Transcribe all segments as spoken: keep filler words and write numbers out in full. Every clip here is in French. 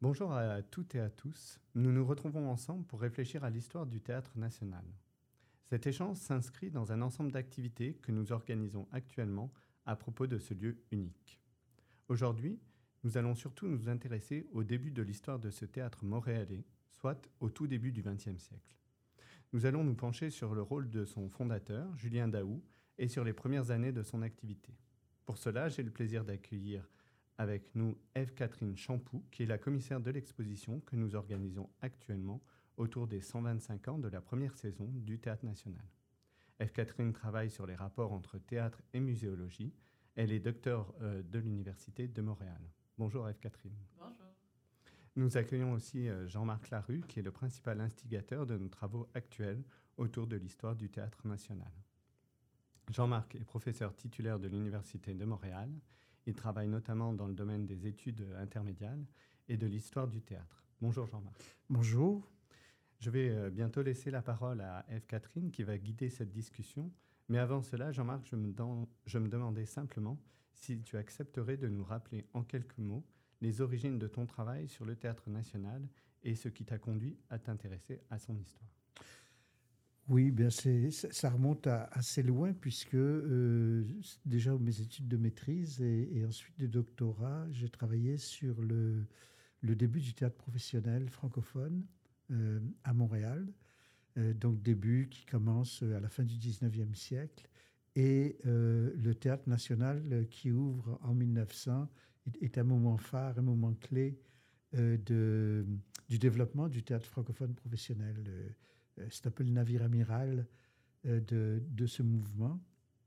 Bonjour à toutes et à tous. Nous nous retrouvons ensemble pour réfléchir à l'histoire du théâtre national. Cet échange s'inscrit dans un ensemble d'activités que nous organisons actuellement à propos de ce lieu unique. Aujourd'hui, nous allons surtout nous intéresser au début de l'histoire de ce théâtre montréalais, soit au tout début du vingtième siècle. Nous allons nous pencher sur le rôle de son fondateur, Julien Daou, et sur les premières années de son activité. Pour cela, j'ai le plaisir d'accueillir avec nous Ève-Catherine Champoux, qui est la commissaire de l'exposition que nous organisons actuellement autour des cent vingt-cinq ans de la première saison du Théâtre national. Ève-Catherine travaille sur les rapports entre théâtre et muséologie. Elle est docteure euh, de l'Université de Montréal. Bonjour Ève-Catherine. Bonjour. Nous accueillons aussi euh, Jean-Marc Larue, qui est le principal instigateur de nos travaux actuels autour de l'histoire du Théâtre national. Jean-Marc est professeur titulaire de l'Université de Montréal. Il travaille notamment dans le domaine des études intermédiaires et de l'histoire du théâtre. Bonjour Jean-Marc. Bonjour. Je vais euh, bientôt laisser la parole à Ève-Catherine qui va guider cette discussion. Mais avant cela, Jean-Marc, je me, dan- je me demandais simplement si tu accepterais de nous rappeler en quelques mots les origines de ton travail sur le théâtre national et ce qui t'a conduit à t'intéresser à son histoire. Oui, bien c'est, ça remonte à assez loin puisque euh, déjà mes études de maîtrise et, et ensuite de doctorat, j'ai travaillé sur le, le début du théâtre professionnel francophone euh, à Montréal. Euh, donc début qui commence à la fin du dix-neuvième siècle et euh, le théâtre national qui ouvre en mille neuf cents est, est un moment phare, un moment clé euh, de, du développement du théâtre francophone professionnel. Euh, C'est un peu le navire amiral euh, de, de ce mouvement.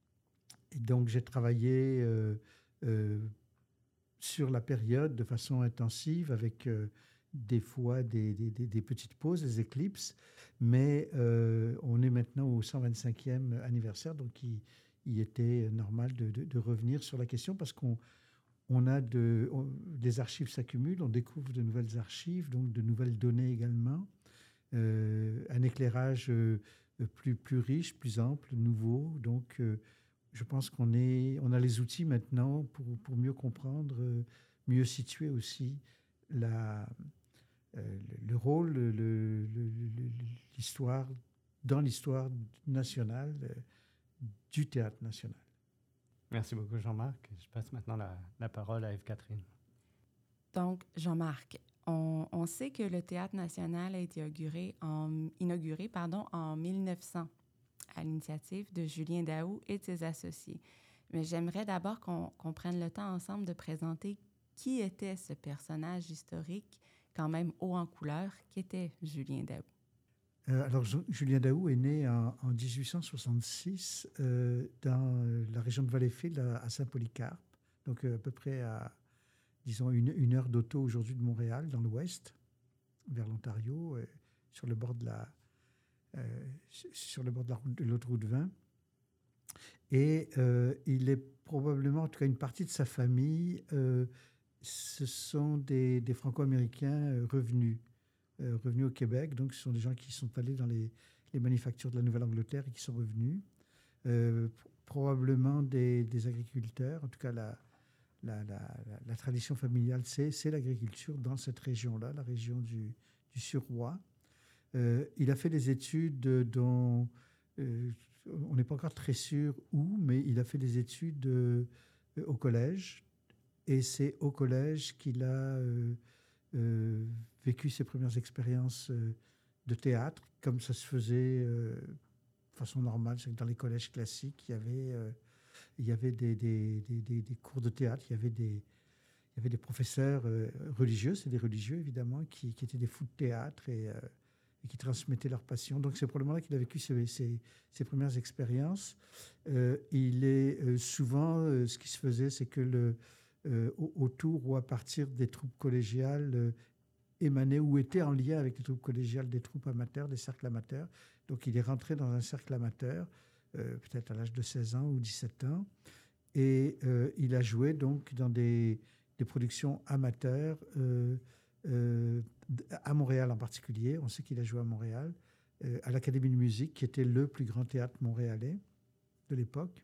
Et donc, j'ai travaillé euh, euh, sur la période de façon intensive avec euh, des fois des, des, des, petites pauses, des éclipses. Mais euh, on est maintenant au cent vingt-cinquième anniversaire, donc il, il était normal de, de, de revenir sur la question parce qu'on on a de, on, des archives s'accumulent, on découvre de nouvelles archives, donc de nouvelles données également. Euh, un éclairage euh, plus, plus riche, plus ample, nouveau. Donc, euh, je pense qu'on est, on a les outils maintenant pour, pour mieux comprendre, euh, mieux situer aussi la, euh, le, le rôle, le, le, le, l'histoire, dans l'histoire nationale euh, du théâtre national. Merci beaucoup Jean-Marc. Je passe maintenant la, la parole à Ève-Catherine. Donc, Jean-Marc, On, on sait que le Théâtre national a été inauguré en, inauguré, pardon, en mille neuf cents à l'initiative de Julien Daou et de ses associés. Mais j'aimerais d'abord qu'on, qu'on prenne le temps ensemble de présenter qui était ce personnage historique, quand même haut en couleur, qui était Julien Daou. Euh, alors, Julien Daou est né en, en dix-huit cent soixante-six euh, dans la région de Valleyfield, à, à Saint-Polycarpe, donc euh, à peu près à disons, une, une heure d'auto aujourd'hui de Montréal, dans l'ouest, vers l'Ontario, euh, sur le bord de la, euh, sur le bord de, la route, de l'autoroute vingt. Et euh, il est probablement, en tout cas une partie de sa famille, euh, ce sont des, des Franco-Américains revenus, euh, revenus au Québec. Donc, ce sont des gens qui sont allés dans les, les manufactures de la Nouvelle-Angleterre et qui sont revenus. Euh, probablement des, des agriculteurs, en tout cas la... La, la, la, la tradition familiale, c'est, c'est l'agriculture dans cette région-là, la région du, du Suroît. Euh, il a fait des études dont euh, on n'est pas encore très sûr où, mais il a fait des études euh, au collège. Et c'est au collège qu'il a euh, euh, vécu ses premières expériences euh, de théâtre, comme ça se faisait euh, de façon normale. C'est que dans les collèges classiques, il y avait... Euh, Il y avait des, des, des, des cours de théâtre, il y avait des, il y avait des professeurs euh, religieux, c'est des religieux évidemment, qui, qui étaient des fous de théâtre et, euh, et qui transmettaient leur passion. Donc c'est probablement là qu'il a vécu ses, ses, ses premières expériences. Euh, il est euh, souvent, euh, ce qui se faisait, c'est que le, euh, autour ou à partir des troupes collégiales euh, émanaient ou étaient en lien avec les troupes collégiales des troupes amateurs, des cercles amateurs. Donc il est rentré dans un cercle amateur, Euh, peut-être à l'âge de seize ans ou dix-sept ans. Et euh, il a joué donc dans des, des productions amateurs, euh, euh, à Montréal en particulier. On sait qu'il a joué à Montréal, euh, à l'Académie de musique, qui était le plus grand théâtre montréalais de l'époque.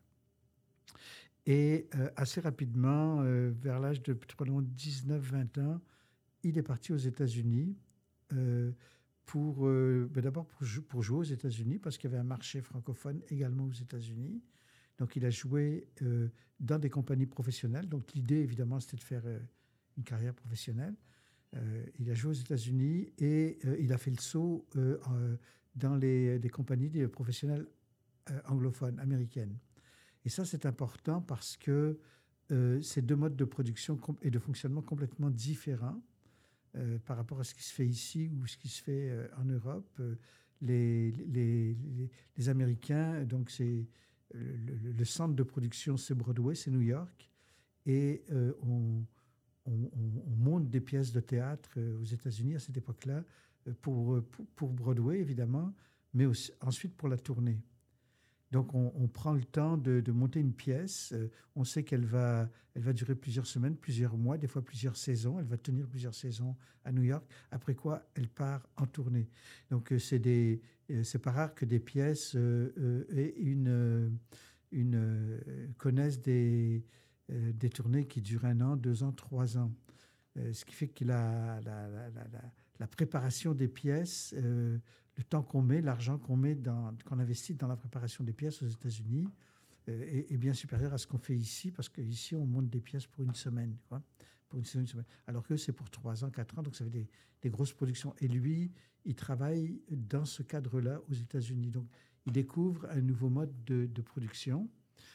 Et euh, assez rapidement, euh, vers l'âge de dix-neuf vingt ans, il est parti aux États-Unis euh, pour, euh, ben d'abord pour, pour jouer aux États-Unis, parce qu'il y avait un marché francophone également aux États-Unis. Donc, il a joué euh, dans des compagnies professionnelles. Donc, l'idée, évidemment, c'était de faire euh, une carrière professionnelle. Euh, il a joué aux États-Unis et euh, il a fait le saut euh, euh, dans les, les compagnies des professionnelles euh, anglophones, américaines. Et ça, c'est important parce que euh, ces deux modes de production et de fonctionnement complètement différents euh, par rapport à ce qui se fait ici ou ce qui se fait euh, en Europe. Euh, les, les, les, les Américains, donc c'est le, le, le centre de production, c'est Broadway, c'est New York, et euh, on, on, on monte des pièces de théâtre euh, aux États-Unis à cette époque-là pour, pour, pour Broadway, évidemment, mais aussi, ensuite pour la tournée. Donc, on, on prend le temps de, de monter une pièce. Euh, on sait qu'elle va, elle va durer plusieurs semaines, plusieurs mois, des fois plusieurs saisons. Elle va tenir plusieurs saisons à New York. Après quoi, elle part en tournée. Donc, euh, c'est des, euh, c'est pas rare que des pièces euh, euh, aient une, euh, une, euh, connaissent des, euh, des tournées qui durent un an, deux ans, trois ans. Euh, ce qui fait que la, la, la, la, la préparation des pièces... Euh, le temps qu'on met, l'argent qu'on met, dans, qu'on investit dans la préparation des pièces aux États-Unis euh, est, est bien supérieur à ce qu'on fait ici, parce qu'ici, on monte des pièces pour une semaine, quoi, pour une semaine, une semaine. Alors que c'est pour trois ans, quatre ans, donc ça fait des, des grosses productions. Et lui, il travaille dans ce cadre-là aux États-Unis. Donc, il découvre un nouveau mode de, de production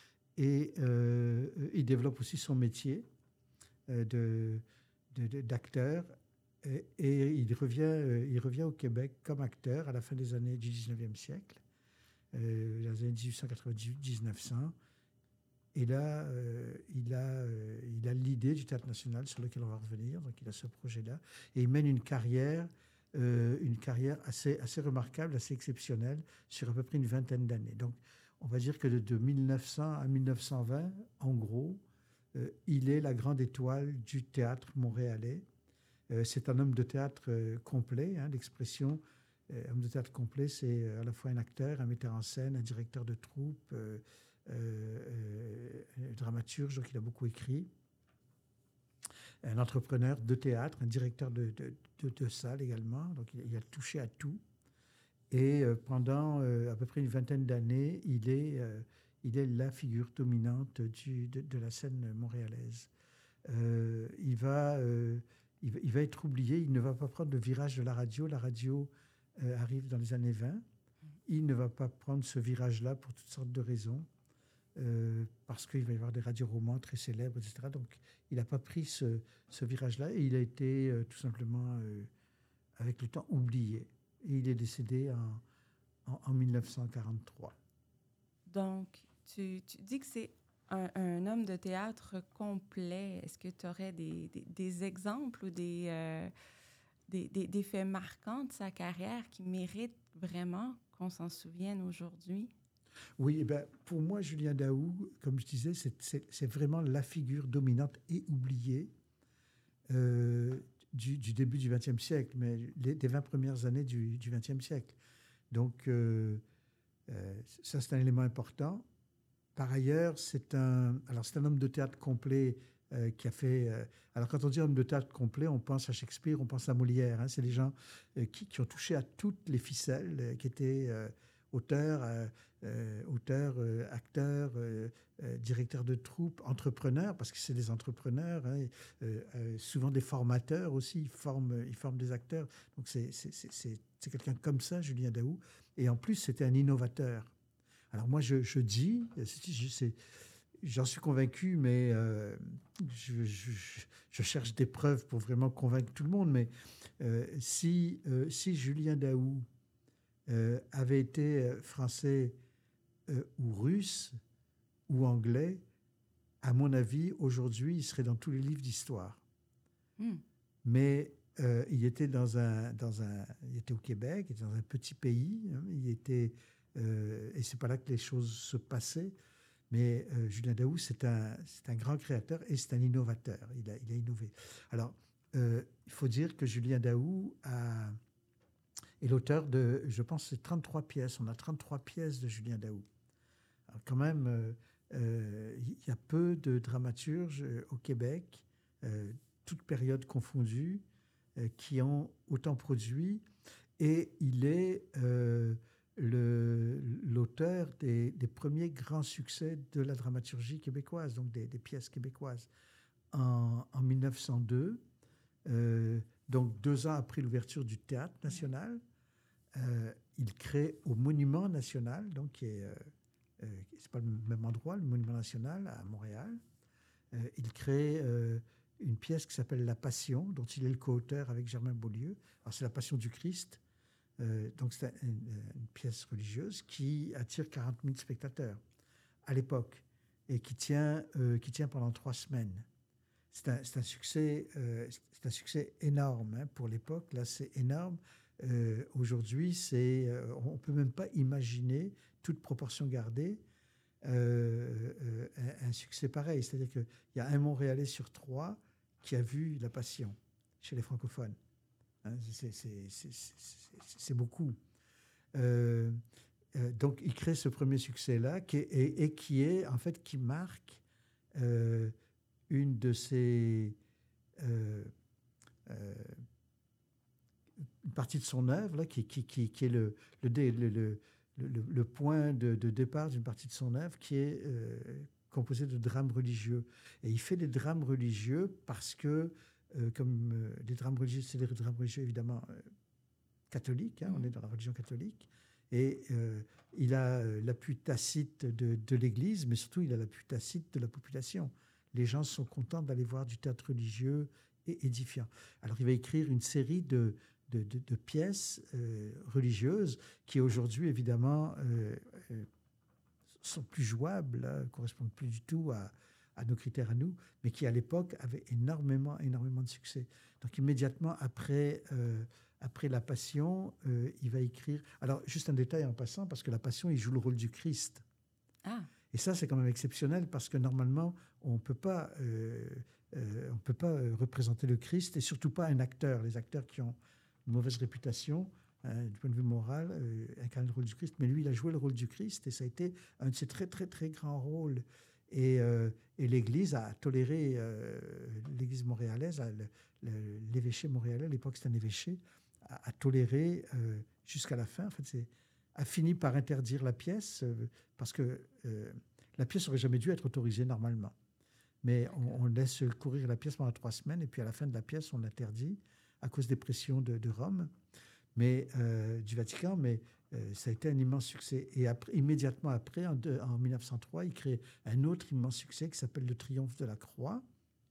et euh, il développe aussi son métier euh, de, de, de, d'acteur. Et, et il, revient, euh, il revient au Québec comme acteur à la fin des années du dix-neuvième siècle, euh, dans les années dix-huit cent quatre-vingt-dix-huit à dix-neuf cents. Et là, euh, il, a, euh, il a l'idée du Théâtre national sur lequel on va revenir. Donc, il a ce projet-là. Et il mène une carrière, euh, une carrière assez, assez remarquable, assez exceptionnelle, sur à peu près une vingtaine d'années. Donc, on va dire que de, de mille neuf cents à mille neuf cent vingt, en gros, euh, il est la grande étoile du théâtre montréalais. Euh, c'est un homme de théâtre euh, complet. Hein, l'expression euh, homme de théâtre complet, c'est euh, à la fois un acteur, un metteur en scène, un directeur de troupe, euh, euh, un dramaturge, donc il a beaucoup écrit, un entrepreneur de théâtre, un directeur de, de, de, de salle également, donc il, il a touché à tout. Et euh, pendant euh, à peu près une vingtaine d'années, il est, euh, il est la figure dominante du, de, de la scène montréalaise. Euh, il va... Euh, Il va, il va être oublié, il ne va pas prendre le virage de la radio. La radio euh, arrive dans les années vingt. Il ne va pas prendre ce virage-là pour toutes sortes de raisons, euh, parce qu'il va y avoir des radioromans très célèbres, et cetera. Donc, il n'a pas pris ce, ce virage-là et il a été euh, tout simplement, euh, avec le temps, oublié. Et il est décédé en, en, en mille neuf cent quarante-trois. Donc, tu, tu dis que c'est Un, un homme de théâtre complet. Est-ce que tu aurais des, des, des exemples ou des, euh, des, des, des faits marquants de sa carrière qui méritent vraiment qu'on s'en souvienne aujourd'hui? Oui, eh bien, pour moi, Julien Daou, comme je disais, c'est, c'est, c'est vraiment la figure dominante et oubliée euh, du, du début du vingtième siècle, mais les, des vingt premières années du, du vingtième siècle. Donc, euh, euh, ça, c'est un élément important. Par ailleurs, c'est un, alors c'est un homme de théâtre complet euh, qui a fait... Euh, alors, quand on dit homme de théâtre complet, on pense à Shakespeare, on pense à Molière. Hein, c'est des gens euh, qui, qui ont touché à toutes les ficelles, euh, qui étaient euh, auteurs, euh, euh, auteurs euh, acteurs, euh, euh, directeurs de troupes, entrepreneurs, parce que c'est des entrepreneurs, hein, euh, euh, souvent des formateurs aussi, ils forment, ils forment des acteurs. Donc, c'est, c'est, c'est, c'est, c'est quelqu'un comme ça, Julien Daou. Et en plus, c'était un innovateur. Alors moi, je, je dis, c'est, c'est, j'en suis convaincu, mais euh, je, je, je cherche des preuves pour vraiment convaincre tout le monde, mais euh, si, euh, si Julien Daou euh, avait été français euh, ou russe ou anglais, à mon avis, aujourd'hui, il serait dans tous les livres d'histoire. Mm. Mais euh, il était dans un, dans un, il était au Québec, il était dans un petit pays, hein, il était... Euh, et c'est pas là que les choses se passaient. Mais euh, Julien Daou, c'est un, c'est un grand créateur et c'est un innovateur. Il a, il a innové. Alors, euh, il faut dire que Julien Daou a, est l'auteur de, je pense, c'est trente-trois pièces. On a trente-trois pièces de Julien Daou. Alors, quand même, euh, euh, il y a peu de dramaturges au Québec, euh, toutes périodes confondues, euh, qui ont autant produit. Et il est euh, le, l'auteur des, des premiers grands succès de la dramaturgie québécoise, donc des, des pièces québécoises. En, en mille neuf cent deux, euh, donc deux ans après l'ouverture du Théâtre national, euh, il crée au Monument national, donc qui est, euh, euh, c'est pas le même endroit, le Monument national à Montréal. Euh, il crée euh, une pièce qui s'appelle La Passion, dont il est le co-auteur avec Germain Beaulieu. Alors c'est La Passion du Christ, euh, donc c'est une, une pièce religieuse qui attire quarante mille spectateurs à l'époque et qui tient, euh, qui tient pendant trois semaines. C'est un, c'est un succès, euh, c'est un succès énorme hein, pour l'époque. Là, c'est énorme. Euh, aujourd'hui, c'est, euh, on ne peut même pas imaginer, toute proportion gardée, euh, euh, un, un succès pareil. C'est-à-dire qu'il y a un Montréalais sur trois qui a vu La Passion chez les francophones. Hein, c'est, c'est, c'est, c'est, c'est, c'est beaucoup. Euh, euh, donc, il crée ce premier succès-là qui est, et, et qui est, en fait, qui marque euh, une de ces... Euh, euh, une partie de son œuvre, là, qui, qui, qui, qui est le, le, le, le, le, le point de, de départ d'une partie de son œuvre, qui est euh, composée de drames religieux. Et il fait des drames religieux parce que, euh, comme euh, les drames religieux, c'est des drames religieux évidemment euh, catholiques, hein, on est dans la religion catholique, et euh, il a euh, l'appui tacite de, de l'Église, mais surtout il a l'appui tacite de la population. Les gens sont contents d'aller voir du théâtre religieux et édifiant. Alors il va écrire une série de De, de, de pièces euh, religieuses qui aujourd'hui, évidemment, euh, euh, sont plus jouables, ne correspondent plus du tout à, à nos critères à nous, mais qui, à l'époque, avaient énormément, énormément de succès. Donc, immédiatement après, euh, après La Passion, euh, il va écrire... Alors, juste un détail en passant, parce que La Passion, il joue le rôle du Christ. Ah. Et ça, c'est quand même exceptionnel, parce que normalement, on ne peut pas... Euh, euh, on peut pas représenter le Christ, et surtout pas un acteur. Les acteurs qui ont une mauvaise réputation, hein, du point de vue moral, euh, incarne le rôle du Christ. Mais lui, il a joué le rôle du Christ et ça a été un de ses très, très, très grands rôles. Et, euh, et l'Église a toléré, euh, l'Église montréalaise, le, le, l'évêché montréalais, à l'époque c'était un évêché, a, a toléré euh, jusqu'à la fin. En fait, c'est, a fini par interdire la pièce euh, parce que euh, la pièce n'aurait jamais dû être autorisée normalement. Mais on, on laisse courir la pièce pendant trois semaines et puis à la fin de la pièce, on l'interdit à cause des pressions de, de Rome, mais, euh, du Vatican, mais euh, ça a été un immense succès. Et après, immédiatement après, en, de, en mille neuf cent trois, il crée un autre immense succès qui s'appelle Le Triomphe de la Croix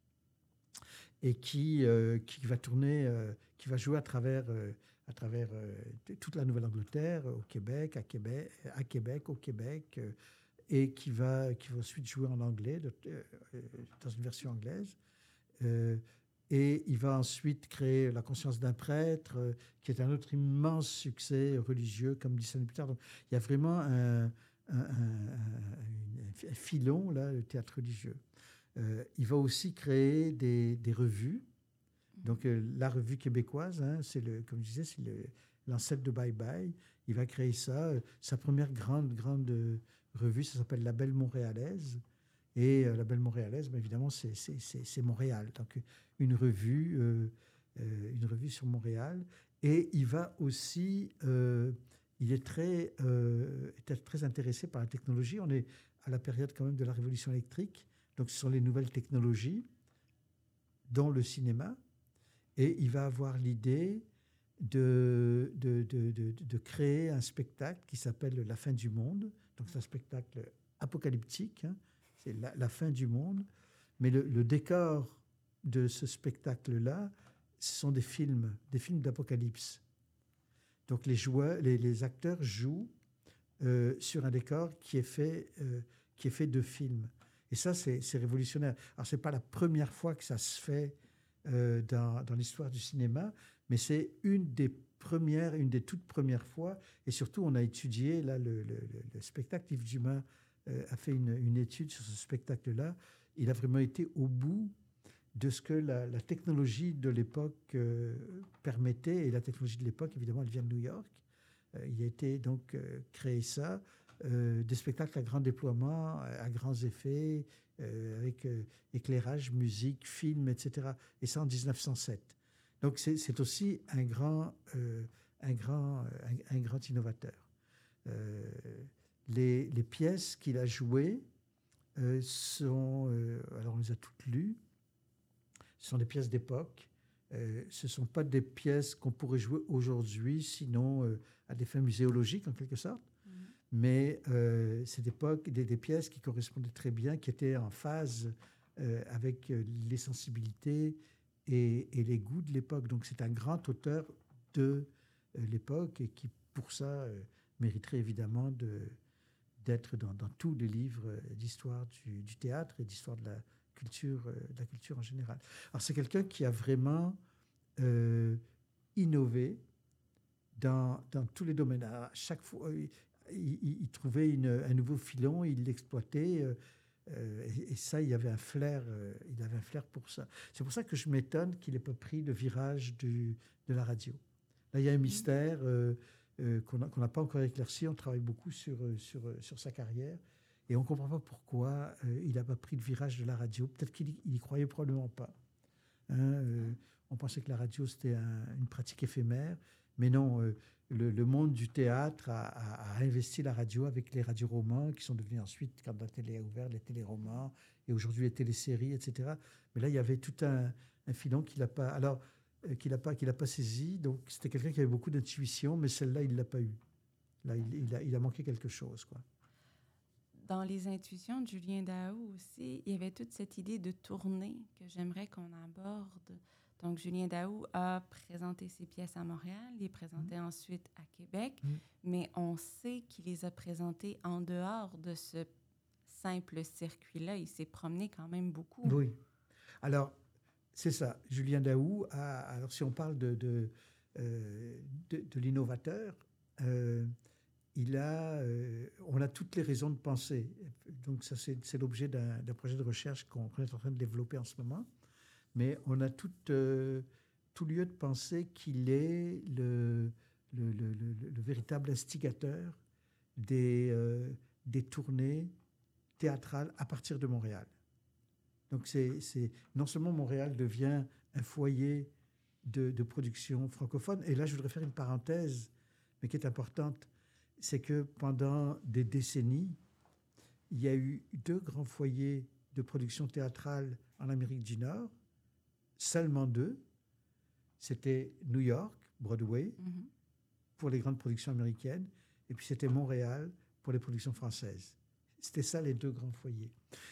et qui, euh, qui va tourner, euh, qui va jouer à travers, euh, à travers euh, toute la Nouvelle-Angleterre, au Québec, à Québec, à Québec, au Québec, euh, et qui va, qui va ensuite jouer en anglais, de, euh, dans une version anglaise. Euh, Et il va ensuite créer La Conscience d'un prêtre, euh, qui est un autre immense succès religieux, comme dix années plus tard. Donc, il y a vraiment un, un, un, un filon, là, le théâtre religieux. Euh, il va aussi créer des, des revues. Donc, euh, la revue québécoise, hein, c'est le, comme je disais, c'est le, l'ancêtre de Bye Bye. Il va créer ça. Euh, sa première grande, grande revue, ça s'appelle La Belle Montréalaise. Et euh, La Belle Montréalaise, bien évidemment, c'est, c'est, c'est, c'est Montréal. Donc, une revue, euh, euh, une revue sur Montréal. Et il va aussi, euh, il est très, euh, est très intéressé par la technologie. On est à la période quand même de la révolution électrique. Donc, ce sont les nouvelles technologies, dont le cinéma. Et il va avoir l'idée de, de, de, de, de créer un spectacle qui s'appelle La Fin du Monde. Donc, c'est un spectacle apocalyptique, hein. C'est la, la fin du monde. Mais le, le décor de ce spectacle-là, ce sont des films, des films d'apocalypse. Donc les joueurs, les, les acteurs jouent euh, sur un décor qui est fait, euh, qui est fait de films. Et ça, c'est, c'est révolutionnaire. Alors, c'est pas la première fois que ça se fait euh, dans, dans l'histoire du cinéma, mais c'est une des premières, une des toutes premières fois. Et surtout, on a étudié là le, le, le spectacle. Yves Dumas euh, a fait une, une étude sur ce spectacle-là. Il a vraiment été au bout de ce que la, la technologie de l'époque euh, permettait. Et la technologie de l'époque, évidemment, elle vient de New York. Euh, il a été donc euh, créé ça, euh, des spectacles à grand déploiement, à grands effets, euh, avec euh, éclairage, musique, film, et cetera. Et ça en dix-neuf cent sept. Donc c'est, c'est aussi un grand, euh, un grand, un, un grand innovateur. Euh, les, les pièces qu'il a jouées euh, sont, euh, alors on les a toutes lues, ce sont des pièces d'époque. Euh, ce ne sont pas des pièces qu'on pourrait jouer aujourd'hui, sinon euh, à des fins muséologiques en quelque sorte. Mmh. Mais euh, c'est des, des, des pièces qui correspondaient très bien, qui étaient en phase euh, avec les sensibilités et, et les goûts de l'époque. Donc c'est un grand auteur de euh, l'époque et qui, pour ça, euh, mériterait évidemment de, d'être dans, dans tous les livres d'histoire du, du théâtre et d'histoire de la culture, euh, de la culture en général. Alors c'est quelqu'un qui a vraiment euh, innové dans, dans tous les domaines. À chaque fois, il, il, il trouvait une, un nouveau filon, il l'exploitait. Euh, euh, et, et ça, il y avait un flair, euh, il avait un flair pour ça. C'est pour ça que je m'étonne qu'il n'ait pas pris le virage du, de la radio. Là, il y a un mystère euh, euh, qu'on n'a qu'on n'a pas encore éclairci. On travaille beaucoup sur, sur, sur sa carrière. Et on ne comprend pas pourquoi euh, il n'a pas pris le virage de la radio. Peut-être qu'il n'y croyait probablement pas. Hein, euh, on pensait que la radio, c'était un, une pratique éphémère. Mais non, euh, le, le monde du théâtre a, a, a investi la radio avec les radioromans qui sont devenus ensuite, quand la télé a ouvert, les téléromans, et aujourd'hui les téléséries, et cetera. Mais là, il y avait tout un, un filon qu'il n'a pas, alors, euh, qu'il n'a pas, qu'il n'a pas saisi. Donc, c'était quelqu'un qui avait beaucoup d'intuition, mais celle-là, il ne l'a pas eue. Là, il, il, a, il a manqué quelque chose, quoi. Dans les intuitions de Julien Daou aussi, il y avait toute cette idée de tournée que j'aimerais qu'on aborde. Donc, Julien Daou a présenté ses pièces à Montréal, il les présentait mmh. ensuite à Québec, mmh. mais on sait qu'il les a présentées en dehors de ce simple circuit-là. Il s'est promené quand même beaucoup. Oui. Alors, c'est ça. Julien Daou, a, alors si on parle de, de, euh, de, de l'innovateur, euh, il a, euh, on a toutes les raisons de penser. Donc, ça, c'est, c'est l'objet d'un, d'un projet de recherche qu'on, qu'on est en train de développer en ce moment. Mais on a tout, euh, tout lieu de penser qu'il est le, le, le, le, le véritable instigateur des, euh, des tournées théâtrales à partir de Montréal. Donc, c'est, c'est, non seulement Montréal devient un foyer de, de production francophone, et là, je voudrais faire une parenthèse, mais qui est importante, c'est que pendant des décennies, il y a eu deux grands foyers de production théâtrale en Amérique du Nord, seulement deux. C'était New York, Broadway, mm-hmm. pour les grandes productions américaines, et puis c'était Montréal pour les productions françaises. C'était ça les deux grands foyers.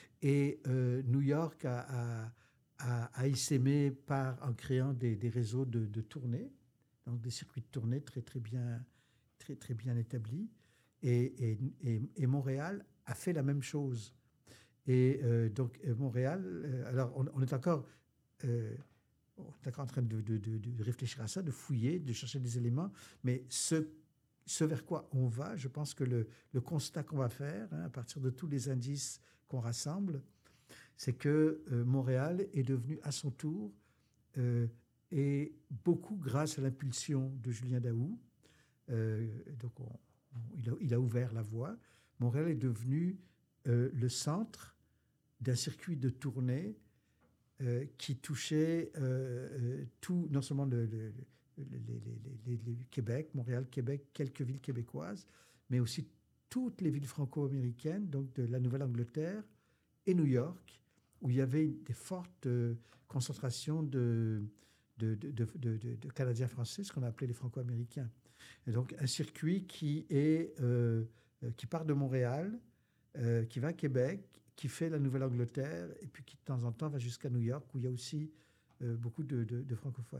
Et euh, New York a, a, a, a essaimé par, en créant des, des réseaux de, de tournées, donc des circuits de tournée très, très bien, très, très bien établis. Et, et, et, et Montréal a fait la même chose. Et euh, donc, Montréal, euh, alors on, on est encore... Euh, on est encore en train de, de, de, de réfléchir à ça, de fouiller, de chercher des éléments, mais ce, ce vers quoi on va, je pense que le, le constat qu'on va faire, hein, à partir de tous les indices qu'on rassemble, c'est que euh, Montréal est devenu à son tour, euh, et beaucoup grâce à l'impulsion de Julien Daou, euh, donc on, on, il, a, il a ouvert la voie, Montréal est devenu euh, le centre d'un circuit de tournée Euh, qui touchait euh, euh, tout, non seulement le, le, le, les, les, les, les Québec, Montréal, Québec, quelques villes québécoises, mais aussi toutes les villes franco-américaines, donc de la Nouvelle-Angleterre et New York, où il y avait des fortes euh, concentrations de, de, de, de, de, de, de Canadiens français, ce qu'on a appelé les franco-américains. Et donc un circuit qui, est, euh, qui part de Montréal, euh, qui va à Québec, qui fait la Nouvelle-Angleterre, et puis qui, de temps en temps, va jusqu'à New York, où il y a aussi euh, beaucoup de, de, de francophones.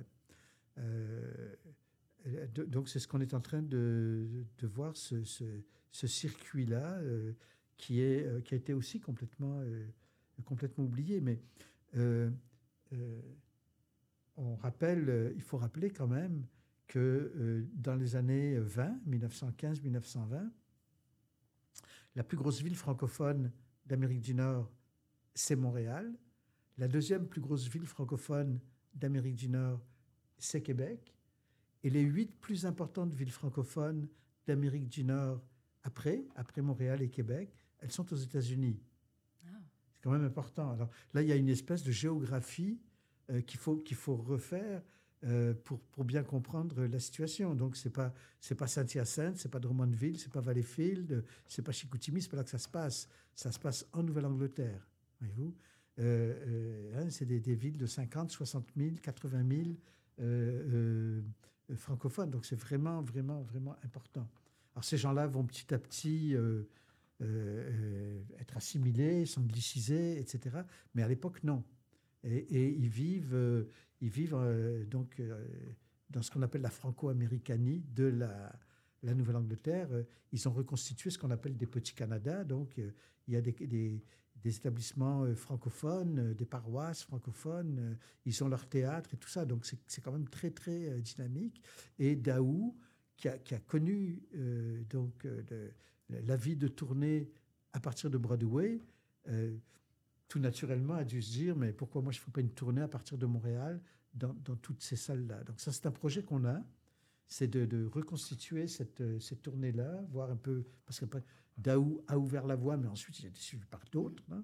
Euh, de, donc, c'est ce qu'on est en train de, de voir, ce, ce, ce circuit-là, euh, qui, est, euh, qui a été aussi complètement, euh, complètement oublié. Mais euh, euh, on rappelle, euh, il faut rappeler quand même que euh, dans les années vingt, dix-neuf cent quinze dix-neuf cent vingt, la plus grosse ville francophone d'Amérique du Nord, c'est Montréal. La deuxième plus grosse ville francophone d'Amérique du Nord, c'est Québec. Et les huit plus importantes villes francophones d'Amérique du Nord, après, après Montréal et Québec, elles sont aux États-Unis. Oh. C'est quand même important. Alors là, il y a une espèce de géographie euh, qu'il faut, qu'il faut refaire, euh, pour, pour bien comprendre la situation. Donc, ce n'est pas, c'est pas Saint-Hyacinthe, ce n'est pas Drummondville, ce n'est pas Valleyfield, ce n'est pas Chicoutimi, ce n'est pas là que ça se passe. Ça se passe en Nouvelle-Angleterre, voyez-vous. Euh, euh, hein, c'est des, des villes de cinquante, soixante mille, quatre-vingt mille euh, euh, francophones. Donc, c'est vraiment, vraiment, vraiment important. Alors, ces gens-là vont petit à petit euh, euh, euh, être assimilés, s'angliciser, et cetera. Mais à l'époque, non. Et, et ils vivent, euh, ils vivent euh, donc, euh, dans ce qu'on appelle la franco-américanie de la, la Nouvelle-Angleterre. Euh, ils ont reconstitué ce qu'on appelle des petits Canada. Donc, euh, il y a des, des, des établissements euh, francophones, euh, des paroisses francophones. Euh, ils ont leur théâtre et tout ça. Donc, c'est, c'est quand même très, très euh, dynamique. Et Daou, qui a, qui a connu euh, donc, euh, le, la vie de tournée à partir de Broadway, euh, tout naturellement a dû se dire, mais pourquoi moi je ne fais pas une tournée à partir de Montréal dans, dans toutes ces salles-là. Donc ça, c'est un projet qu'on a, c'est de, de reconstituer cette, cette tournée-là, voir un peu, parce que Daou a ouvert la voie, mais ensuite il a été suivi par d'autres, hein,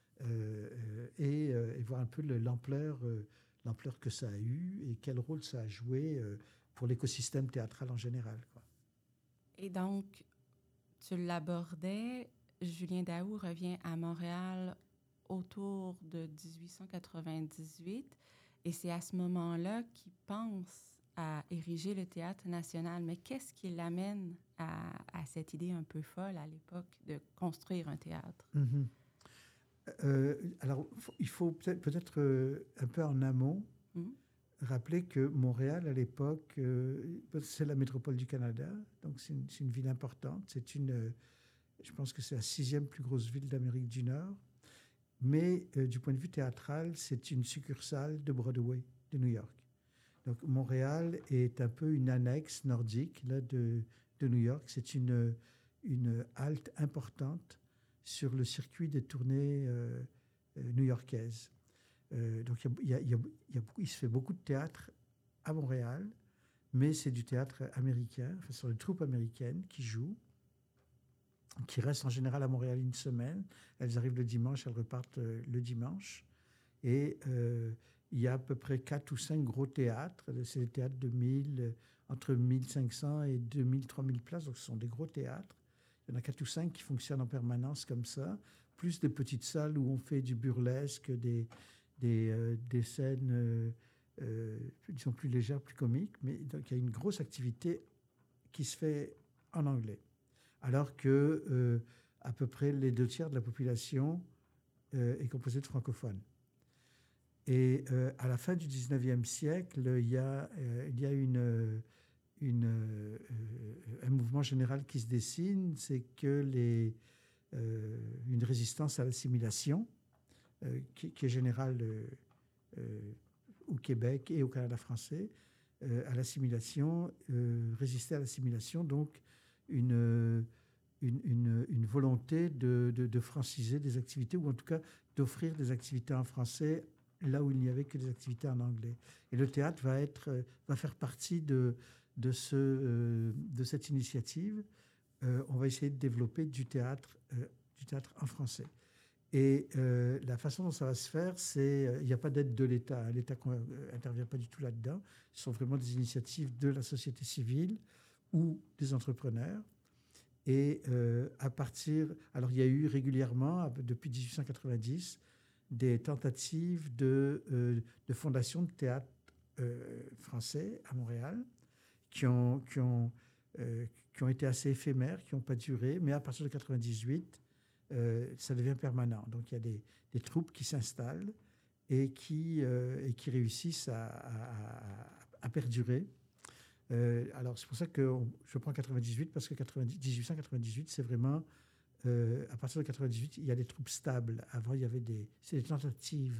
euh, et, euh, et voir un peu le, l'ampleur, euh, l'ampleur que ça a eu et quel rôle ça a joué euh, pour l'écosystème théâtral en général, quoi. Et donc, tu l'abordais, Julien Daou revient à Montréal autour de dix-huit cent quatre-vingt-dix-huit, et c'est à ce moment-là qu'il pense à ériger le Théâtre national. Mais qu'est-ce qui l'amène à, à cette idée un peu folle à l'époque de construire un théâtre? Mm-hmm. Euh, alors, il faut peut-être, peut-être euh, un peu en amont mm-hmm. rappeler que Montréal, à l'époque, euh, c'est la métropole du Canada, donc c'est une, c'est une ville importante. C'est une, euh, je pense que c'est la sixième plus grosse ville d'Amérique du Nord. Mais euh, du point de vue théâtral, c'est une succursale de Broadway de New York. Donc Montréal est un peu une annexe nordique là, de, de New York. C'est une, une halte importante sur le circuit des tournées euh, euh, new-yorkaises. Euh, donc il, y a, il, y a, il, y a beaucoup, il se fait beaucoup de théâtre à Montréal, mais c'est du théâtre américain, enfin, ce sont des troupes américaines qui jouent, qui restent en général à Montréal une semaine. Elles arrivent le dimanche, elles repartent euh, le dimanche. Et euh, il y a à peu près quatre ou cinq gros théâtres. C'est des théâtres de mille, entre mille cinq cents et deux mille, trois mille places. Donc ce sont des gros théâtres. Il y en a quatre ou cinq qui fonctionnent en permanence comme ça. Plus des petites salles où on fait du burlesque, des, des, euh, des scènes, euh, euh, disons, plus légères, plus comiques. Mais donc il y a une grosse activité qui se fait en anglais. Alors que euh, à peu près les deux tiers de la population euh, est composée de francophones. Et euh, à la fin du dix-neuvième siècle, il y a, euh, il y a une, une, euh, un mouvement général qui se dessine, c'est que les, euh, une résistance à l'assimilation, euh, qui, qui est générale euh, euh, au Québec et au Canada français, euh, à l'assimilation, euh, résister à l'assimilation, donc une, une, une, une volonté de, de, de franciser des activités, ou en tout cas d'offrir des activités en français là où il n'y avait que des activités en anglais. Et le théâtre va, être, va faire partie de, de, ce, euh, de cette initiative. Euh, on va essayer de développer du théâtre, euh, du théâtre en français. Et euh, la façon dont ça va se faire, c'est... Il n'y a pas d'aide de l'État. L'État n'intervient pas du tout là-dedans. Ce sont vraiment des initiatives de la société civile ou des entrepreneurs. Et euh, à partir... Alors, il y a eu régulièrement, depuis dix-huit cent quatre-vingt-dix, des tentatives de, euh, de fondation de théâtre euh, français à Montréal qui ont, qui, ont, euh, qui ont été assez éphémères, qui n'ont pas duré, mais à partir de quatre-vingt-dix-huit, euh, ça devient permanent. Donc il y a des, des troupes qui s'installent et qui, euh, et qui réussissent à, à, à perdurer. Euh, alors c'est pour ça que on, je prends quatre-vingt-dix-huit, parce que dix-huit cent quatre-vingt-dix-huit, c'est vraiment... Euh, à partir de quatre-vingt-dix-huit, il y a des troupes stables. Avant, il y avait des, c'est des tentatives.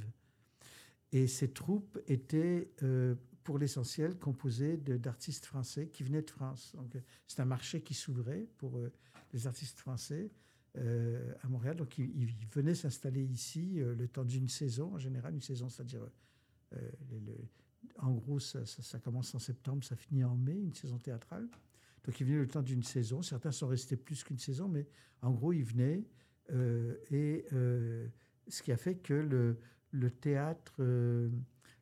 Et ces troupes étaient, euh, pour l'essentiel, composées de, d'artistes français qui venaient de France. Donc, c'est un marché qui s'ouvrait pour euh, les artistes français euh, à Montréal. Donc, ils, ils venaient s'installer ici euh, le temps d'une saison, en général, une saison, c'est-à-dire, euh, le, le, en gros, ça, ça, ça commence en septembre, ça finit en mai, une saison théâtrale. Donc, ils venaient le temps d'une saison. Certains sont restés plus qu'une saison, mais en gros, ils venaient. Euh, et euh, ce qui a fait que le, le, théâtre, euh,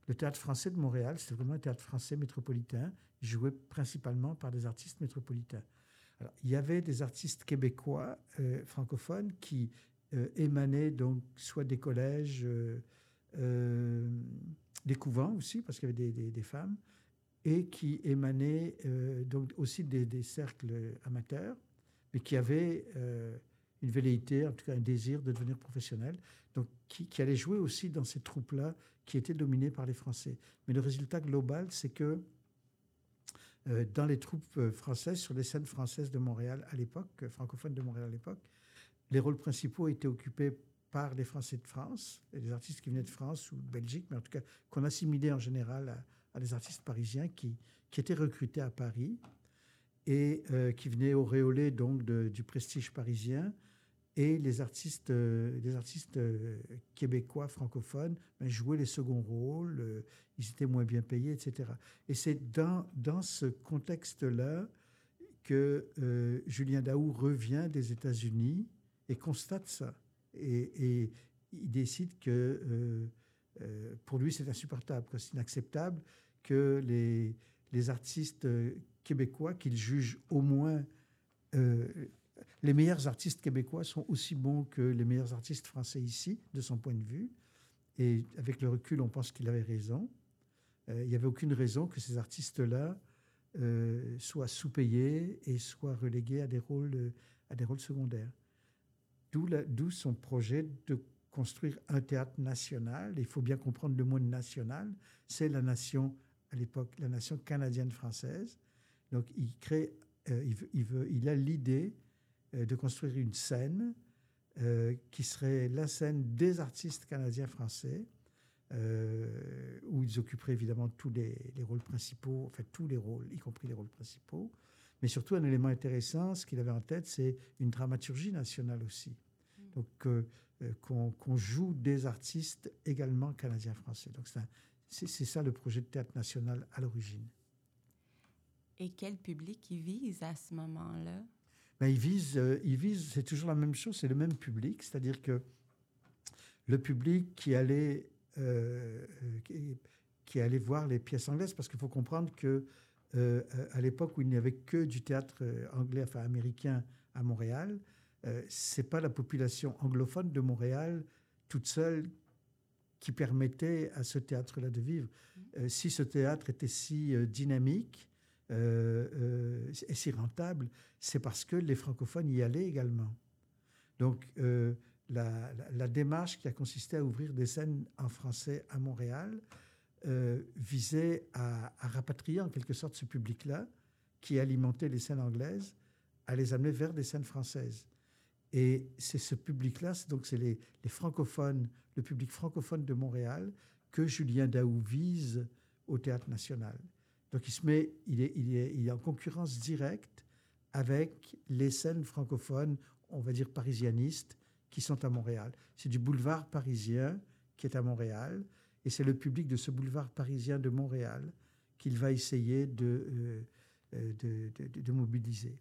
le théâtre français de Montréal, c'était vraiment un théâtre français métropolitain, joué principalement par des artistes métropolitains. Alors, il y avait des artistes québécois euh, francophones qui euh, émanaient donc soit des collèges, euh, euh, des couvents aussi, parce qu'il y avait des, des, des femmes, et qui émanaient euh, donc aussi des, des cercles amateurs, mais qui avaient euh, une velléité, en tout cas un désir de devenir professionnels, donc qui, qui allaient jouer aussi dans ces troupes-là qui étaient dominées par les Français. Mais le résultat global, c'est que euh, dans les troupes françaises, sur les scènes françaises de Montréal à l'époque, francophones de Montréal à l'époque, les rôles principaux étaient occupés par les Français de France, et les artistes qui venaient de France ou de Belgique, mais en tout cas qu'on assimilait en général à, à des artistes parisiens qui, qui étaient recrutés à Paris et euh, qui venaient auréoler donc de, du prestige parisien. Et les artistes, euh, les artistes euh, québécois francophones ben, jouaient les seconds rôles, euh, ils étaient moins bien payés, et cetera. Et c'est dans, dans ce contexte-là que euh, Julien Daou revient des États-Unis et constate ça. Et, et il décide que euh, euh, pour lui, c'est insupportable, que c'est inacceptable que les, les artistes québécois, qu'il juge au moins... Euh, les meilleurs artistes québécois sont aussi bons que les meilleurs artistes français ici, de son point de vue. Et avec le recul, on pense qu'il avait raison. Euh, il n'y avait aucune raison que ces artistes-là euh, soient sous-payés et soient relégués à des rôles, à des rôles secondaires. D'où, la, d'où son projet de construire un théâtre national. Il faut bien comprendre le mot national. C'est la nation, à l'époque, la nation canadienne-française. Donc, il crée, euh, il, veut, il, veut, il a l'idée de construire une scène euh, qui serait la scène des artistes canadiens-français, euh, où ils occuperaient évidemment tous les, les rôles principaux, enfin tous les rôles, y compris les rôles principaux. Mais surtout, un élément intéressant, ce qu'il avait en tête, c'est une dramaturgie nationale aussi. Mmh. Donc, euh, qu'on, qu'on joue des artistes également canadiens-français. Donc, c'est, un, c'est, c'est ça le projet de théâtre national à l'origine. Et quel public il vise à ce moment-là? Ben, il vise, euh, il vise, c'est toujours la même chose, c'est le même public, c'est-à-dire que le public qui allait, euh, qui, qui allait voir les pièces anglaises, parce qu'il faut comprendre que euh, à l'époque où il n'y avait que du théâtre anglais, enfin américain à Montréal, euh, c'est pas la population anglophone de Montréal toute seule qui permettait à ce théâtre-là de vivre. Euh, si ce théâtre était si euh, dynamique, Euh, euh, et si rentable, c'est parce que les francophones y allaient également. Donc, euh, la, la, la démarche qui a consisté à ouvrir des scènes en français à Montréal euh, visait à, à rapatrier en quelque sorte ce public-là qui alimentait les scènes anglaises, à les amener vers des scènes françaises. Et c'est ce public-là, c'est donc c'est les, les francophones, le public francophone de Montréal que Julien Daou vise au Théâtre national. Donc, il, se met, il, est, il, est, il est en concurrence directe avec les scènes francophones, on va dire parisianistes, qui sont à Montréal. C'est du boulevard parisien qui est à Montréal, et c'est le public de ce boulevard parisien de Montréal qu'il va essayer de, euh, de, de, de mobiliser.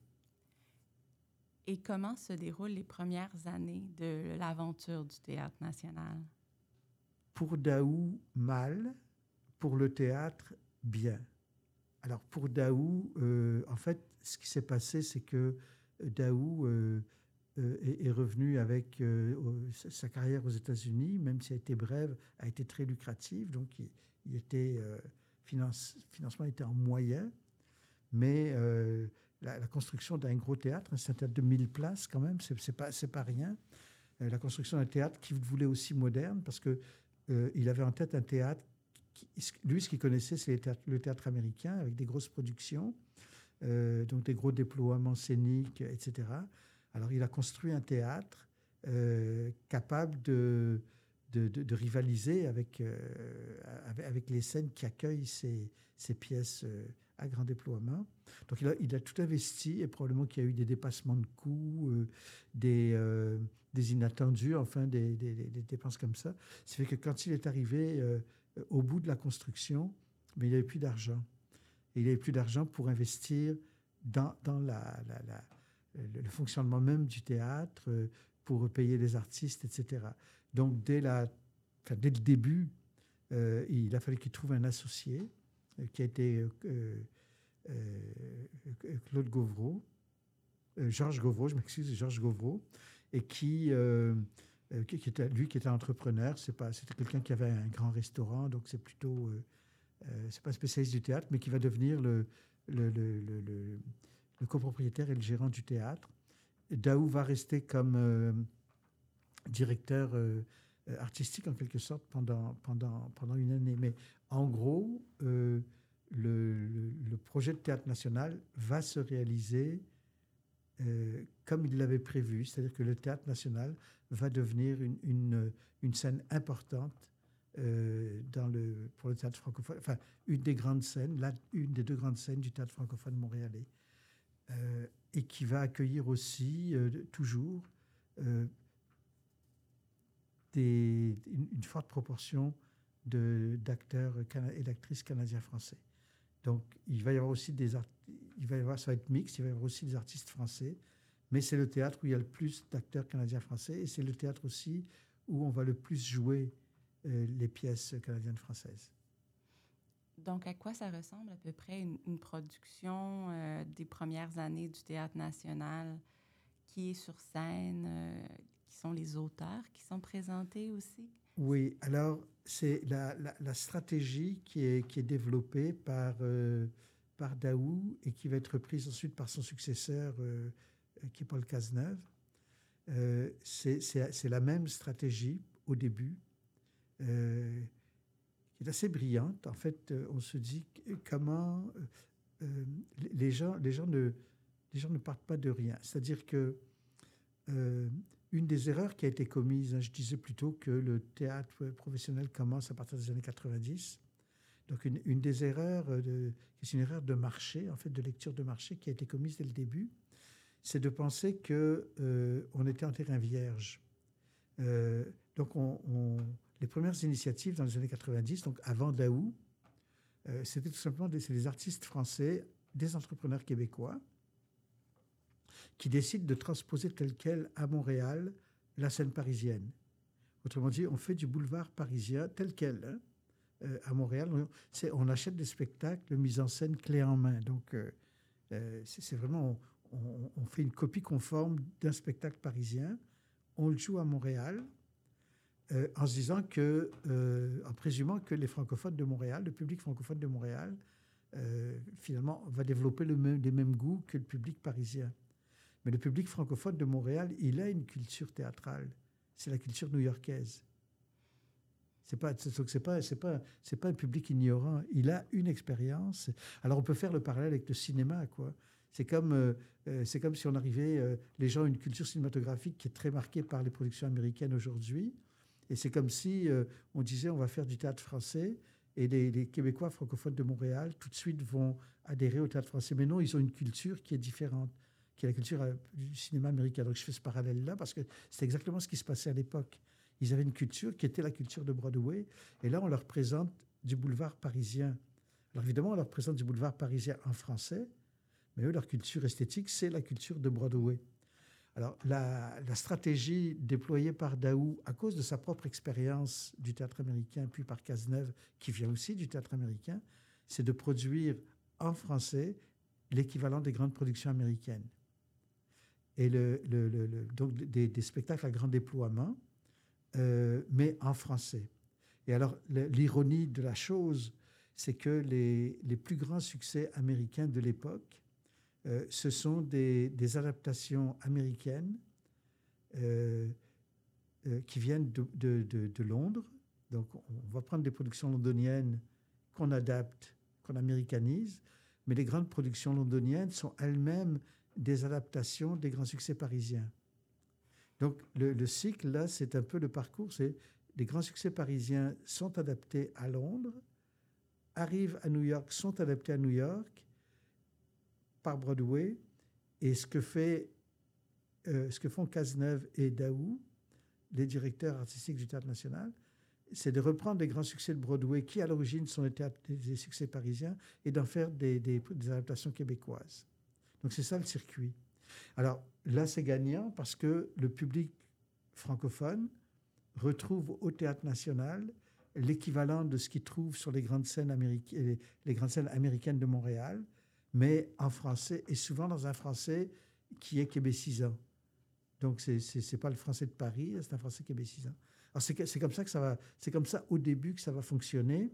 Et comment se déroulent les premières années de l'aventure du Théâtre national? Pour Daou, mal. Pour le théâtre, bien. Alors, pour Daou, euh, en fait, ce qui s'est passé, c'est que Daou euh, euh, est, est revenu avec euh, sa carrière aux États-Unis, même si elle a été brève, a été très lucrative. Donc, il, il était, euh, finance, financement était en moyen. Mais euh, la, la construction d'un gros théâtre, c'est un théâtre de mille places quand même, c'est, c'est, pas, c'est pas rien. Euh, la construction d'un théâtre qu'il voulait aussi moderne, parce qu'il euh, avait en tête un théâtre. Lui, ce qu'il connaissait, c'est théâtre, le théâtre américain, avec des grosses productions, euh, donc des gros déploiements scéniques, et cetera. Alors, il a construit un théâtre euh, capable de, de, de, de rivaliser avec, euh, avec, avec les scènes qui accueillent ces, ces pièces euh, à grand déploiement. Donc, il a, il a tout investi, et probablement qu'il y a eu des dépassements de coûts, euh, des, euh, des inattendus, enfin, des, des, des dépenses comme ça. Ça fait que quand il est arrivé... Euh, au bout de la construction, mais il n'avait plus d'argent. Et il n'avait plus d'argent pour investir dans, dans la, la, la, le, le fonctionnement même du théâtre, pour payer les artistes, et cetera. Donc, dès, la, enfin, dès le début, euh, il a fallu qu'il trouve un associé euh, qui a été euh, euh, Claude Gauvreau, euh, Georges Gauvreau, je m'excuse, Georges Gauvreau, et qui, euh, qui, qui était, lui qui était entrepreneur, c'est pas, c'était quelqu'un qui avait un grand restaurant, donc c'est plutôt, euh, euh, c'est pas un spécialiste du théâtre, mais qui va devenir le, le, le, le, le, le copropriétaire et le gérant du théâtre. Daou va rester comme euh, directeur euh, artistique en quelque sorte pendant, pendant, pendant une année. Mais en gros, euh, le, le, le projet de Théâtre National va se réaliser euh, comme il l'avait prévu, c'est-à-dire que le Théâtre National va devenir une, une, une scène importante euh, dans le, pour le théâtre francophone, enfin une des grandes scènes, là, une des deux grandes scènes du théâtre francophone montréalais. Euh, et qui va accueillir aussi, euh, toujours, euh, des, une, une forte proportion de, d'acteurs et d'actrices canadiens-français. Donc, il va y avoir aussi des art- il va y avoir, ça va être mixte, il va y avoir aussi des artistes français, mais c'est le théâtre où il y a le plus d'acteurs canadiens-français, et c'est le théâtre aussi où on va le plus jouer euh, les pièces canadiennes-françaises. Donc, à quoi ça ressemble à peu près une, une production euh, des premières années du Théâtre national qui est sur scène, euh, qui sont les auteurs qui sont présentés aussi? Oui, alors c'est la, la, la stratégie qui est, qui est développée par, euh, par Daou et qui va être reprise ensuite par son successeur euh, qui est Paul Cazeneuve. Euh, c'est, c'est, c'est la même stratégie au début. Euh, qui est assez brillante. En fait, euh, on se dit comment euh, euh, les, gens, les, gens ne, les gens ne partent pas de rien. C'est-à-dire que euh, une des erreurs qui a été commise, hein, je disais plutôt que le théâtre professionnel commence à partir des années quatre-vingt-dix. Donc une, une des erreurs, de, c'est une erreur de marché, en fait, de lecture de marché qui a été commise dès le début, c'est de penser que euh, on était en terrain vierge. Euh, donc on, on les premières initiatives dans les années quatre-vingt-dix, donc avant Daou, euh, c'était tout simplement des, c'est des artistes français, des entrepreneurs québécois, qui décident de transposer tel quel à Montréal la scène parisienne. Autrement dit, on fait du boulevard parisien tel quel. Hein, euh, à Montréal, on, c'est, on achète des spectacles mis en scène clé en main. Donc, euh, euh, c'est, c'est vraiment, on, on, on fait une copie conforme d'un spectacle parisien, on le joue à Montréal, Euh, en se disant que, euh, en présumant que les francophones de Montréal, le public francophone de Montréal, euh, finalement, va développer le même, les mêmes goûts que le public parisien. Mais le public francophone de Montréal, il a une culture théâtrale. C'est la culture new-yorkaise. C'est pas, c'est, c'est pas, c'est pas, c'est pas un public ignorant. Il a une expérience. Alors, on peut faire le parallèle avec le cinéma, quoi. C'est comme, euh, c'est comme si on arrivait... Euh, les gens ont une culture cinématographique qui est très marquée par les productions américaines aujourd'hui. Et c'est comme si euh, on disait on va faire du théâtre français et les, les Québécois francophones de Montréal tout de suite vont adhérer au théâtre français. Mais non, ils ont une culture qui est différente, qui est la culture euh, du cinéma américain. Donc je fais ce parallèle-là parce que c'est exactement ce qui se passait à l'époque. Ils avaient une culture qui était la culture de Broadway. Et là, on leur présente du boulevard parisien. Alors évidemment, on leur présente du boulevard parisien en français, mais eux, leur culture esthétique, c'est la culture de Broadway. Alors, la, la stratégie déployée par Daou, à cause de sa propre expérience du théâtre américain, puis par Cazeneuve, qui vient aussi du théâtre américain, c'est de produire en français l'équivalent des grandes productions américaines. Et le, le, le, le, donc des, des spectacles à grand déploiement, euh, mais en français. Et alors, l'ironie de la chose, c'est que les, les plus grands succès américains de l'époque, Euh, ce sont des, des adaptations américaines euh, euh, qui viennent de, de, de, de Londres. Donc, on va prendre des productions londoniennes qu'on adapte, qu'on américanise, mais les grandes productions londoniennes sont elles-mêmes des adaptations des grands succès parisiens. Donc, le, le cycle, là, c'est un peu le parcours. C'est les grands succès parisiens sont adaptés à Londres, arrivent à New York, sont adaptés à New York, par Broadway, et ce que, fait, euh, ce que font Cazeneuve et Daou, les directeurs artistiques du Théâtre national, c'est de reprendre les grands succès de Broadway, qui à l'origine sont des, théâtres, des succès parisiens, et d'en faire des, des, des adaptations québécoises. Donc c'est ça le circuit. Alors là, c'est gagnant parce que le public francophone retrouve au Théâtre national l'équivalent de ce qu'ils trouvent sur les grandes scènes américaines, les, les grandes scènes américaines de Montréal, mais en français, et souvent dans un français qui est québécisant. Donc, ce n'est pas le français de Paris, c'est un français québécisant. Alors, c'est comme ça que ça va, c'est comme ça au début que ça va fonctionner,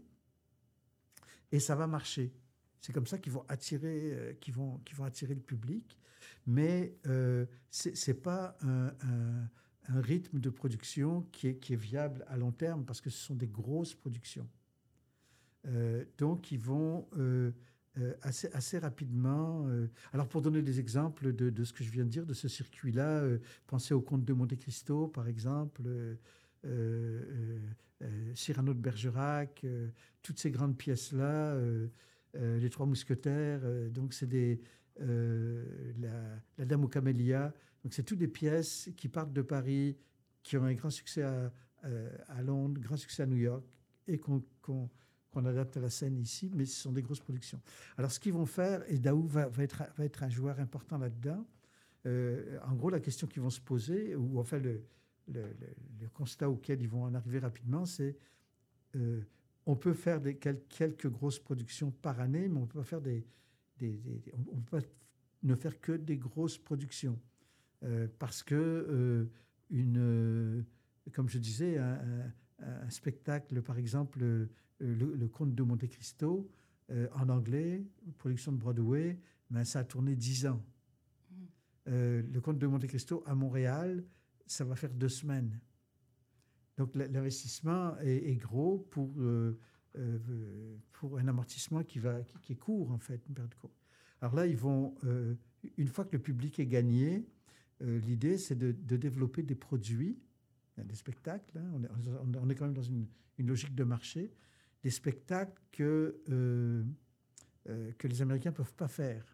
et ça va marcher. C'est comme ça qu'ils vont attirer, euh, qu'ils vont, qu'ils vont attirer le public, mais euh, ce n'est pas un, un, un rythme de production qui est, qui est viable à long terme, parce que ce sont des grosses productions. Euh, donc, ils vont euh, euh, assez, assez rapidement... Euh, alors, pour donner des exemples de, de ce que je viens de dire, de ce circuit-là, euh, pensez au Comte de Monte Cristo, par exemple, euh, euh, euh, Cyrano de Bergerac, euh, toutes ces grandes pièces-là, euh, euh, Les Trois Mousquetaires, euh, donc c'est des... Euh, la, la Dame aux Camélias, donc c'est toutes des pièces qui partent de Paris, qui ont un grand succès à, à, à Londres, grand succès à New York, et qu'on... qu'on qu'on adapte à la scène ici, mais ce sont des grosses productions. Alors, ce qu'ils vont faire, et Daou va, va, être, va être un joueur important là-dedans, euh, en gros, la question qu'ils vont se poser, ou enfin le, le, le, le constat auquel ils vont en arriver rapidement, c'est euh, on peut faire des, quel, quelques grosses productions par année, mais on ne peut pas faire des, des, des on peut pas ne faire que des grosses productions. Euh, parce que, euh, une, euh, comme je disais, un, un, un spectacle, par exemple, Le, le Comte de Monte Cristo, euh, en anglais, production de Broadway, ben, ça a tourné dix ans. Mm. Euh, le Comte de Monte Cristo à Montréal, ça va faire deux semaines. Donc l'investissement est, est gros pour, euh, euh, pour un amortissement qui, va, qui, qui est court, en fait, une période courte. Alors là, ils vont, euh, une fois que le public est gagné, euh, l'idée, c'est de, de développer des produits, des spectacles, hein, on, est, on est quand même dans une, une logique de marché, des spectacles que, euh, euh, que les Américains ne peuvent pas faire.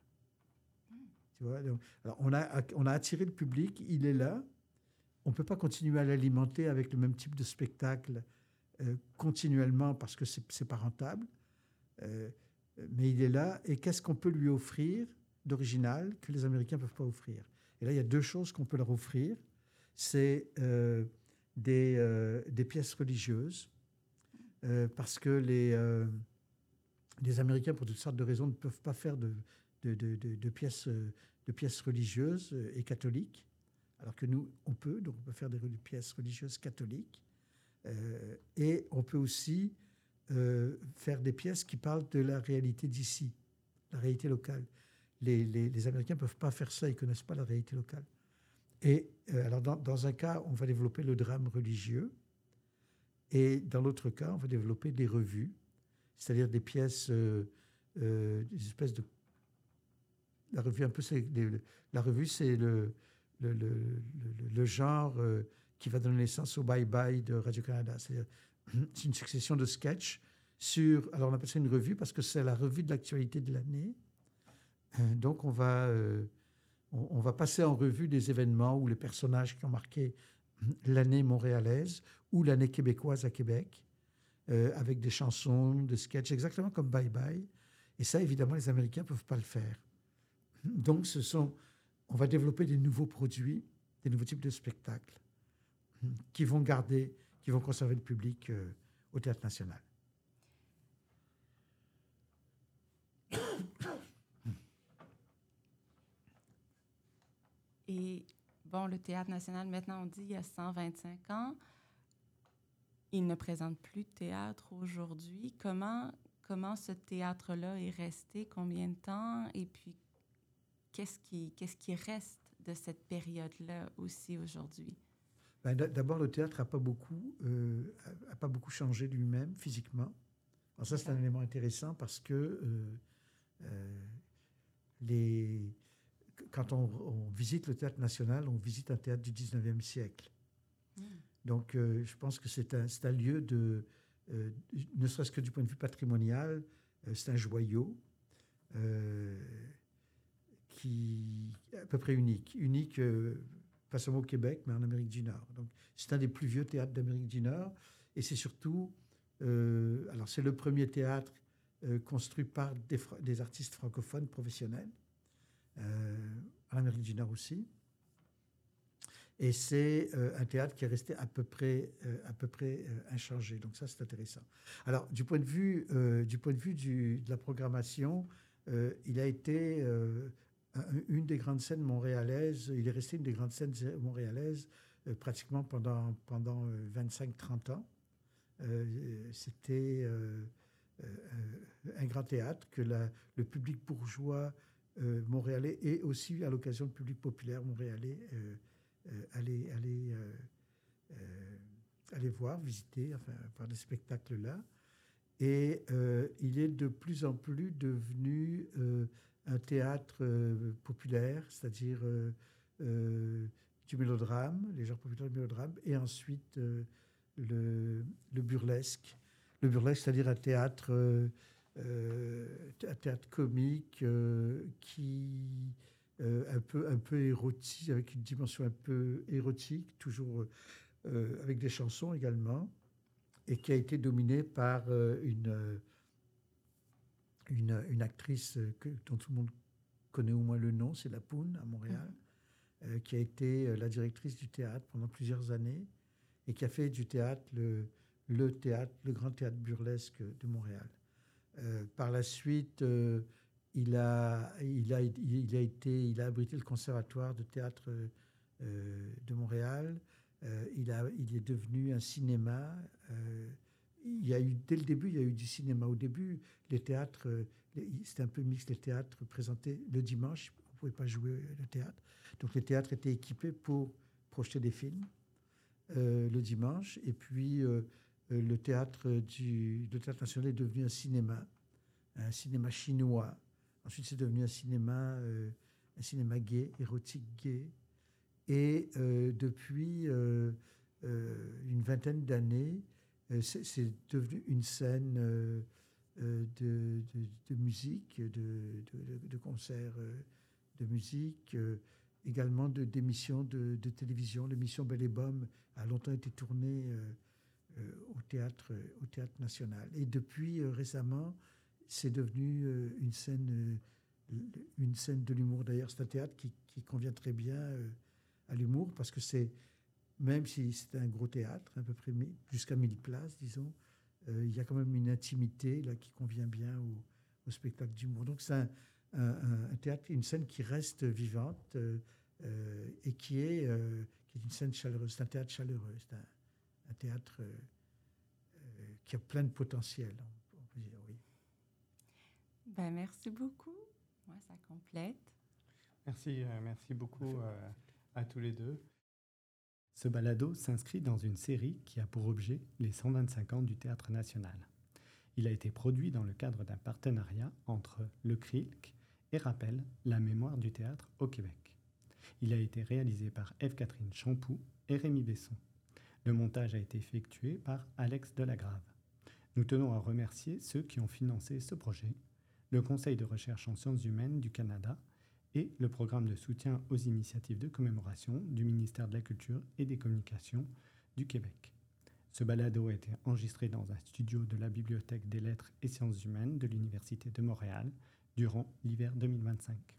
Tu vois, donc, alors on, a, on a attiré le public, il est là. On ne peut pas continuer à l'alimenter avec le même type de spectacle euh, continuellement parce que ce n'est pas rentable. Euh, mais il est là. Et qu'est-ce qu'on peut lui offrir d'original que les Américains ne peuvent pas offrir? Et là, il y a deux choses qu'on peut leur offrir. C'est euh, des, euh, des pièces religieuses. Euh, parce que les, euh, les Américains, pour toutes sortes de raisons, ne peuvent pas faire de, de, de, de, de, pièces, de pièces religieuses et catholiques, alors que nous, on peut, donc on peut faire des pièces religieuses catholiques. Euh, et on peut aussi euh, faire des pièces qui parlent de la réalité d'ici, la réalité locale. Les, les, les Américains ne peuvent pas faire ça, ils ne connaissent pas la réalité locale. Et euh, alors dans, dans un cas, on va développer le drame religieux, et dans l'autre cas, on va développer des revues, c'est-à-dire des pièces, euh, euh, des espèces de... La revue, un peu, c'est, les, la revue, c'est le, le, le, le, le genre euh, qui va donner naissance au Bye Bye de Radio-Canada. C'est-à-dire, c'est une succession de sketchs sur... Alors, on appelle ça une revue parce que c'est la revue de l'actualité de l'année. Euh, donc, on va, euh, on, on va passer en revue des événements ou les personnages qui ont marqué l'année montréalaise ou l'année québécoise à Québec, euh, avec des chansons, des sketchs, exactement comme Bye Bye. Et ça, évidemment, les Américains ne peuvent pas le faire. Donc, ce sont, on va développer des nouveaux produits, des nouveaux types de spectacles qui vont garder, qui vont conserver le public euh, au Théâtre National. Et bon, le Théâtre National, maintenant, on dit il y a cent vingt-cinq ans, il ne présente plus de théâtre aujourd'hui. Comment, comment ce théâtre-là est resté? Combien de temps? Et puis, qu'est-ce qui, qu'est-ce qui reste de cette période-là aussi aujourd'hui? Ben, d'abord, le théâtre n'a pas beaucoup, euh, a pas beaucoup changé lui-même physiquement. Alors ça, c'est un élément intéressant parce que euh, euh, les... quand on, on visite le Théâtre National, on visite un théâtre du dix-neuvième siècle. Mmh. Donc, euh, je pense que c'est un, c'est un lieu de... Euh, ne serait-ce que du point de vue patrimonial, euh, c'est un joyau euh, qui est à peu près unique. Unique, euh, pas seulement au Québec, mais en Amérique du Nord. Donc, c'est un des plus vieux théâtres d'Amérique du Nord. Et c'est surtout... Euh, alors, c'est le premier théâtre euh, construit par des, des artistes francophones professionnels. Euh, en Amérique du Nord aussi. Et c'est euh, un théâtre qui est resté à peu près, euh, à peu près euh, inchangé. Donc ça, c'est intéressant. Alors, du point de vue, euh, du point de, vue du, de la programmation, euh, il a été euh, un, une des grandes scènes montréalaises. Il est resté une des grandes scènes montréalaises euh, pratiquement pendant, pendant euh, vingt-cinq à trente ans. Euh, c'était euh, euh, un grand théâtre que la, le public bourgeois euh, montréalais et aussi à l'occasion le public populaire montréalais euh, euh, allait, allait, euh, euh, allait voir, visiter, enfin, voir des spectacles là. Et euh, il est de plus en plus devenu euh, un théâtre euh, populaire, c'est-à-dire euh, euh, du mélodrame, les genres populaires du mélodrame, et ensuite euh, le, le burlesque. Le burlesque, c'est-à-dire un théâtre, euh, euh, un théâtre comique euh, qui euh, un peu, un peu érotique, avec une dimension un peu érotique, toujours euh, avec des chansons également, et qui a été dominé par euh, une, une, une actrice que, dont tout le monde connaît au moins le nom, c'est La Poune à Montréal, mmh. euh, qui a été la directrice du théâtre pendant plusieurs années et qui a fait du théâtre le, le théâtre, le grand théâtre burlesque de Montréal. Euh, par la suite, euh, il, a, il, a, il, a été, il a abrité le conservatoire de théâtre euh, de Montréal. Euh, il, a, il est devenu un cinéma. Euh, il y a eu, dès le début, il y a eu du cinéma. Au début, les théâtres, les, c'était un peu mixte. Les théâtres présentaient le dimanche. On ne pouvait pas jouer le théâtre. Donc les théâtres étaient équipés pour projeter des films euh, le dimanche. Et puis, euh, le théâtre du le théâtre national est devenu un cinéma, un cinéma chinois. Ensuite, c'est devenu un cinéma, euh, un cinéma gay, érotique gay. Et euh, depuis euh, euh, une vingtaine d'années, euh, c'est, c'est devenu une scène euh, euh, de, de, de musique, de, de, de concerts euh, de musique, euh, également de, d'émissions de, de télévision. L'émission Belle et Bomme a longtemps été tournée euh, euh, au, théâtre, au Théâtre national. Et depuis euh, récemment, c'est devenu euh, une, scène, euh, une scène de l'humour. D'ailleurs, c'est un théâtre qui, qui convient très bien euh, à l'humour, parce que c'est, même si c'est un gros théâtre, à peu près jusqu'à mille places, disons, euh, il y a quand même une intimité là, qui convient bien au, au spectacle d'humour. Donc c'est un, un, un théâtre, une scène qui reste vivante euh, euh, et qui est, euh, qui est une scène chaleureuse. C'est un théâtre chaleureux, c'est un, un théâtre euh, euh, qui a plein de potentiel, on peut dire, oui. Ben, merci beaucoup. Moi, ça complète. Merci, euh, merci beaucoup euh, à tous les deux. Ce balado s'inscrit dans une série qui a pour objet les cent vingt-cinq ans du Théâtre national. Il a été produit dans le cadre d'un partenariat entre le C R I L C et rappelle la mémoire du théâtre au Québec. Il a été réalisé par Ève-Catherine Champoux et Rémi Besson. Le montage a été effectué par Alex Delagrave. Nous tenons à remercier ceux qui ont financé ce projet, le Conseil de recherche en sciences humaines du Canada et le programme de soutien aux initiatives de commémoration du ministère de la Culture et des Communications du Québec. Ce balado a été enregistré dans un studio de la Bibliothèque des Lettres et Sciences humaines de l'Université de Montréal durant l'hiver deux mille vingt-cinq.